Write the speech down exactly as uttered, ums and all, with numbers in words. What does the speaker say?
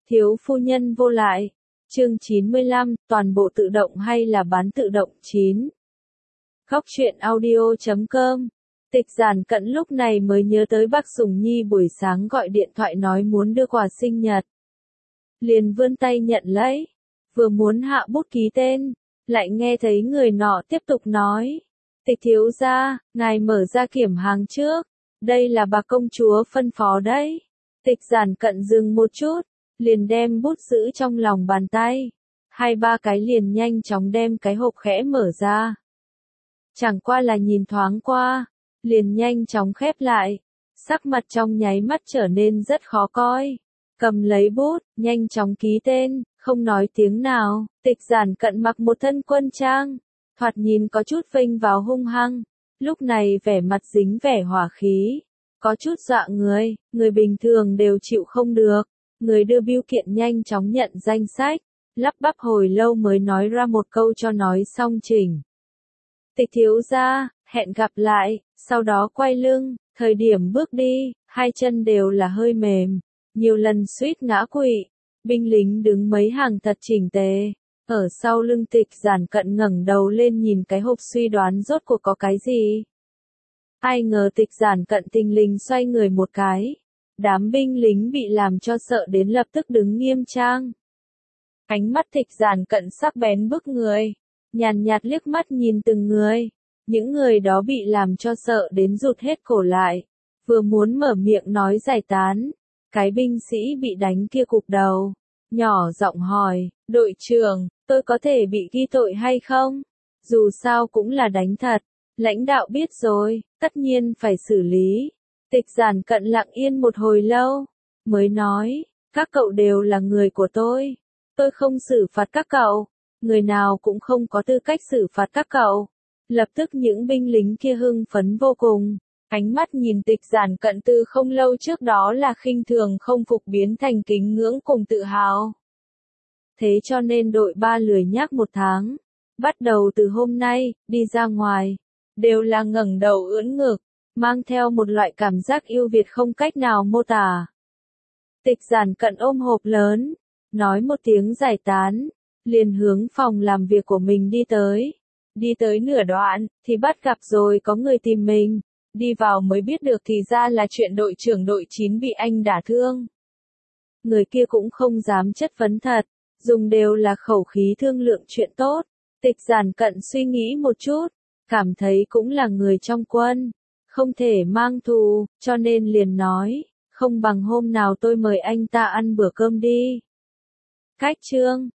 Thiếu phu nhân vô lại. Chương chín mươi lăm, toàn bộ tự động hay là bán tự động chín. Góc truyện audio chấm com. Tịch Giản Cận lúc này mới nhớ tới bác Sùng Nhi buổi sáng gọi điện thoại nói muốn đưa quà sinh nhật. Liền vươn tay nhận lấy, vừa muốn hạ bút ký tên, lại nghe thấy người nọ tiếp tục nói. Tịch thiếu gia, ngài mở ra kiểm hàng trước, đây là bà công chúa phân phó đấy. Tịch Giản Cận dừng một chút, liền đem bút giữ trong lòng bàn tay. Hai ba cái liền nhanh chóng đem cái hộp khẽ mở ra. Chẳng qua là nhìn thoáng qua, liền nhanh chóng khép lại. Sắc mặt trong nháy mắt trở nên rất khó coi. Cầm lấy bút, nhanh chóng ký tên, không nói tiếng nào. Tịch Giản Cận mặc một thân quân trang, thoạt nhìn có chút vênh vào hung hăng. Lúc này vẻ mặt dính vẻ hỏa khí, có chút dọa người, người bình thường đều chịu không được. Người đưa bưu kiện nhanh chóng nhận danh sách, lắp bắp hồi lâu mới nói ra một câu cho nói xong chỉnh. Tịch thiếu gia, hẹn gặp lại, sau đó quay lưng, thời điểm bước đi, hai chân đều là hơi mềm, nhiều lần suýt ngã quỵ. Binh lính đứng mấy hàng thật chỉnh tề, ở sau lưng Tịch Giản Cận ngẩng đầu lên nhìn cái hộp suy đoán rốt cuộc có cái gì. Ai ngờ Tịch Giản Cận tinh linh xoay người một cái. Đám binh lính bị làm cho sợ đến lập tức đứng nghiêm trang. Ánh mắt Tịch Giản Cận sắc bén bức người, nhàn nhạt liếc mắt nhìn từng người. Những người đó bị làm cho sợ đến rụt hết cổ lại, vừa muốn mở miệng nói giải tán. Cái binh sĩ bị đánh kia cụp đầu, nhỏ giọng hỏi, đội trưởng, tôi có thể bị ghi tội hay không? Dù sao cũng là đánh thật, lãnh đạo biết rồi, tất nhiên phải xử lý. Tịch Giản Cận lặng yên một hồi lâu, mới nói, các cậu đều là người của tôi, tôi không xử phạt các cậu, người nào cũng không có tư cách xử phạt các cậu. Lập tức những binh lính kia hưng phấn vô cùng, ánh mắt nhìn Tịch Giản Cận từ không lâu trước đó là khinh thường không phục biến thành kính ngưỡng cùng tự hào. Thế cho nên đội ba lười nhác một tháng, bắt đầu từ hôm nay, đi ra ngoài, đều là ngẩng đầu ưỡn ngực, mang theo một loại cảm giác yêu Việt không cách nào mô tả. Tịch Giản Cận ôm hộp lớn, nói một tiếng giải tán, liền hướng phòng làm việc của mình đi tới. Đi tới nửa đoạn, thì bắt gặp rồi có người tìm mình, đi vào mới biết được thì ra là chuyện đội trưởng đội chín bị anh đả thương. Người kia cũng không dám chất vấn thật, dùng đều là khẩu khí thương lượng chuyện tốt. Tịch Giản Cận suy nghĩ một chút, cảm thấy cũng là người trong quân, không thể mang thù, cho nên liền nói, không bằng hôm nào tôi mời anh ta ăn bữa cơm đi. Cách chương,